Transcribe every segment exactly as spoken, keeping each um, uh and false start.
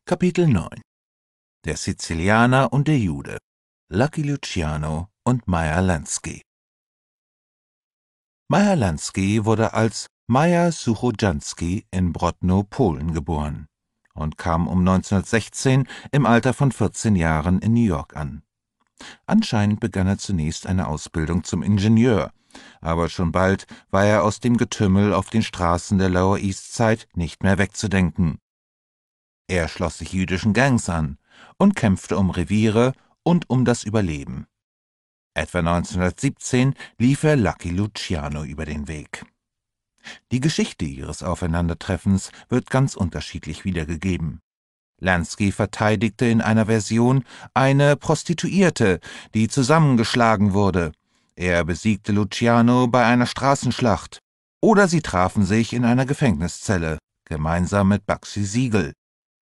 Kapitel neun. Der Sizilianer und der Jude, Lucky Luciano und Meyer Lansky. Meyer Lansky wurde als Meyer Suchojanski in Brodno, Polen geboren und kam um neunzehnhundertsechzehn im Alter von vierzehn Jahren in New York an. Anscheinend begann er zunächst eine Ausbildung zum Ingenieur, aber schon bald war er aus dem Getümmel auf den Straßen der Lower East Side nicht mehr wegzudenken. Er schloss sich jüdischen Gangs an und kämpfte um Reviere und um das Überleben. Etwa neunzehnhundertsiebzehn lief er Lucky Luciano über den Weg. Die Geschichte ihres Aufeinandertreffens wird ganz unterschiedlich wiedergegeben. Lansky verteidigte in einer Version eine Prostituierte, die zusammengeschlagen wurde. Er besiegte Luciano bei einer Straßenschlacht. Oder sie trafen sich in einer Gefängniszelle, gemeinsam mit Bugsy Siegel.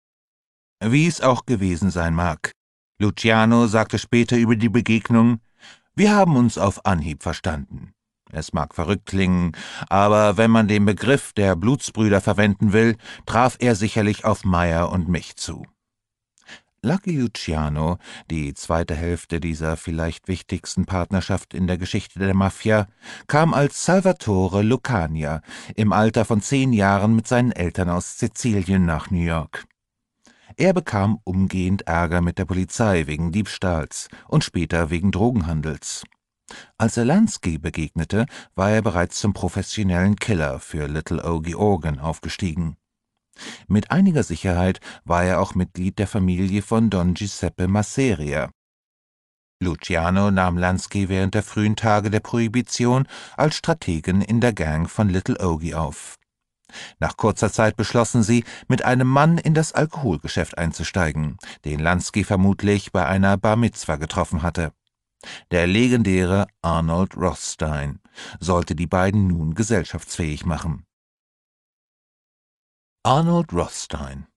Wie es auch gewesen sein mag, Luciano sagte später über die Begegnung: „Wir haben uns auf Anhieb verstanden. Es mag verrückt klingen, aber wenn man den Begriff der Blutsbrüder verwenden will, traf er sicherlich auf Meyer und mich zu." Lucky Luciano, die zweite Hälfte dieser vielleicht wichtigsten Partnerschaft in der Geschichte der Mafia, kam als Salvatore Lucania im Alter von zehn Jahren mit seinen Eltern aus Sizilien nach New York. Er bekam umgehend Ärger mit der Polizei wegen Diebstahls und später wegen Drogenhandels. Als er Lansky begegnete, war er bereits zum professionellen Killer für Little Ogie Organ aufgestiegen. Mit einiger Sicherheit war er auch Mitglied der Familie von Don Giuseppe Masseria. Luciano nahm Lansky während der frühen Tage der Prohibition als Strategen in der Gang von Little Ogie auf. Nach kurzer Zeit beschlossen sie, mit einem Mann in das Alkoholgeschäft einzusteigen, den Lansky vermutlich bei einer Bar Mitzwa getroffen hatte. Der legendäre Arnold Rothstein sollte die beiden nun gesellschaftsfähig machen. Arnold Rothstein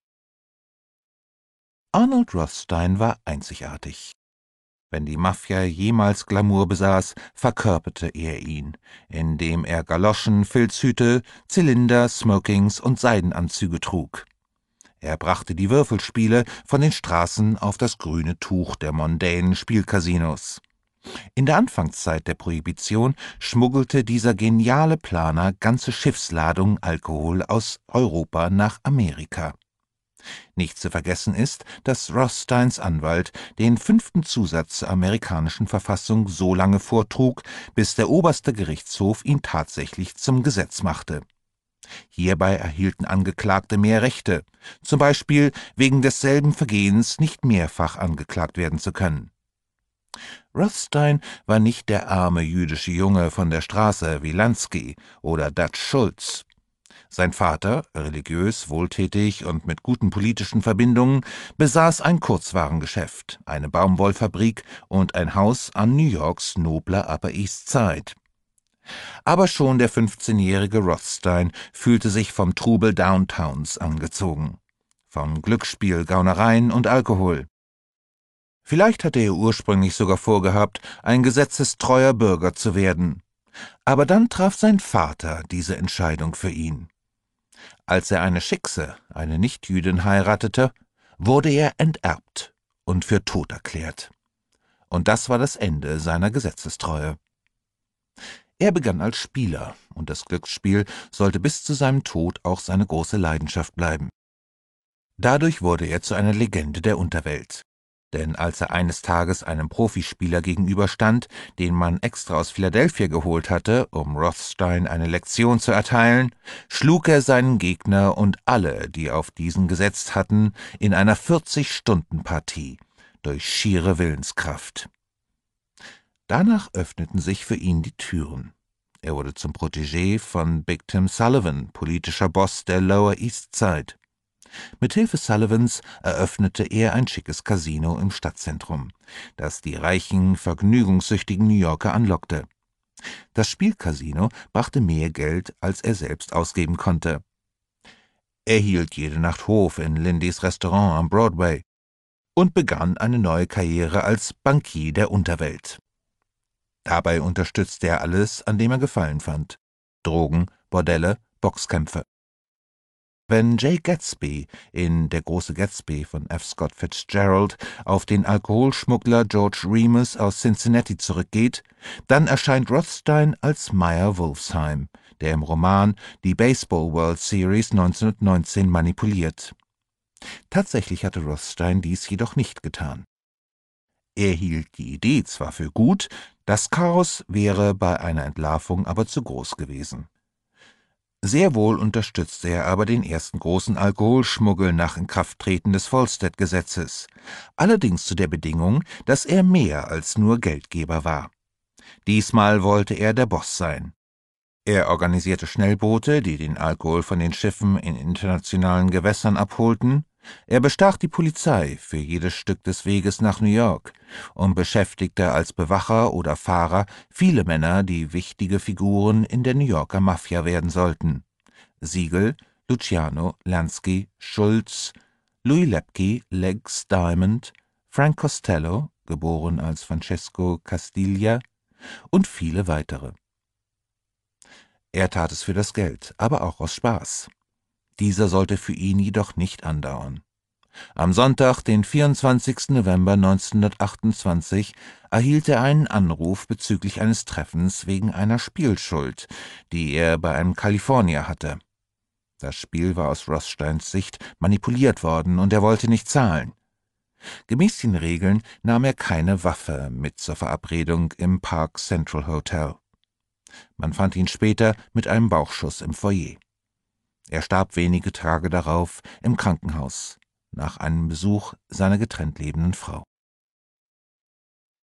Arnold Rothstein war einzigartig. Wenn die Mafia jemals Glamour besaß, verkörperte er ihn, indem er Galoschen, Filzhüte, Zylinder, Smokings und Seidenanzüge trug. Er brachte die Würfelspiele von den Straßen auf das grüne Tuch der mondänen Spielcasinos. In der Anfangszeit der Prohibition schmuggelte dieser geniale Planer ganze Schiffsladungen Alkohol aus Europa nach Amerika. Nicht zu vergessen ist, dass Rothsteins Anwalt den fünften Zusatz zur amerikanischen Verfassung so lange vortrug, bis der oberste Gerichtshof ihn tatsächlich zum Gesetz machte. Hierbei erhielten Angeklagte mehr Rechte, zum Beispiel wegen desselben Vergehens nicht mehrfach angeklagt werden zu können. Rothstein war nicht der arme jüdische Junge von der Straße wie Lansky oder Dutch Schultz. Sein Vater, religiös, wohltätig und mit guten politischen Verbindungen, besaß ein Kurzwarengeschäft, eine Baumwollfabrik und ein Haus an New Yorks nobler Upper East Side. Aber schon der fünfzehnjährige Rothstein fühlte sich vom Trubel Downtowns angezogen, von Glücksspiel, Gaunereien und Alkohol. Vielleicht hatte er ursprünglich sogar vorgehabt, ein gesetzestreuer Bürger zu werden. Aber dann traf sein Vater diese Entscheidung für ihn. Als er eine Schickse, eine Nichtjüdin, heiratete, wurde er enterbt und für tot erklärt. Und das war das Ende seiner Gesetzestreue. Er begann als Spieler, und das Glücksspiel sollte bis zu seinem Tod auch seine große Leidenschaft bleiben. Dadurch wurde er zu einer Legende der Unterwelt. Denn als er eines Tages einem Profispieler gegenüberstand, den man extra aus Philadelphia geholt hatte, um Rothstein eine Lektion zu erteilen, schlug er seinen Gegner und alle, die auf diesen gesetzt hatten, in einer vierzig-Stunden-Partie durch schiere Willenskraft. Danach öffneten sich für ihn die Türen. Er wurde zum Protégé von Big Tim Sullivan, politischer Boss der Lower East Side. Mithilfe Sullivans eröffnete er ein schickes Casino im Stadtzentrum, das die reichen, vergnügungssüchtigen New Yorker anlockte. Das Spielcasino brachte mehr Geld, als er selbst ausgeben konnte. Er hielt jede Nacht Hof in Lindys Restaurant am Broadway und begann eine neue Karriere als Bankier der Unterwelt. Dabei unterstützte er alles, an dem er Gefallen fand: Drogen, Bordelle, Boxkämpfe. Wenn Jay Gatsby in »Der große Gatsby« von F. Scott Fitzgerald auf den Alkoholschmuggler George Remus aus Cincinnati zurückgeht, dann erscheint Rothstein als Meyer Wolfsheim, der im Roman die Baseball World Series neunzehnhundertneunzehn manipuliert. Tatsächlich hatte Rothstein dies jedoch nicht getan. Er hielt die Idee zwar für gut, das Chaos wäre bei einer Entlarvung aber zu groß gewesen. Sehr wohl unterstützte er aber den ersten großen Alkoholschmuggel nach Inkrafttreten des Volstead-Gesetzes, allerdings zu der Bedingung, dass er mehr als nur Geldgeber war. Diesmal wollte er der Boss sein. Er organisierte Schnellboote, die den Alkohol von den Schiffen in internationalen Gewässern abholten. Er bestach die Polizei für jedes Stück des Weges nach New York und beschäftigte als Bewacher oder Fahrer viele Männer, die wichtige Figuren in der New Yorker Mafia werden sollten. Siegel, Luciano, Lansky, Schulz, Louis Lepke, Legs Diamond, Frank Costello, geboren als Francesco Castiglia, und viele weitere. Er tat es für das Geld, aber auch aus Spaß. Dieser sollte für ihn jedoch nicht andauern. Am Sonntag, den vierundzwanzigsten November neunzehnhundertachtundzwanzig, erhielt er einen Anruf bezüglich eines Treffens wegen einer Spielschuld, die er bei einem Kalifornier hatte. Das Spiel war aus Rothsteins Sicht manipuliert worden und er wollte nicht zahlen. Gemäß den Regeln nahm er keine Waffe mit zur Verabredung im Park Central Hotel. Man fand ihn später mit einem Bauchschuss im Foyer. Er starb wenige Tage darauf im Krankenhaus, nach einem Besuch seiner getrennt lebenden Frau.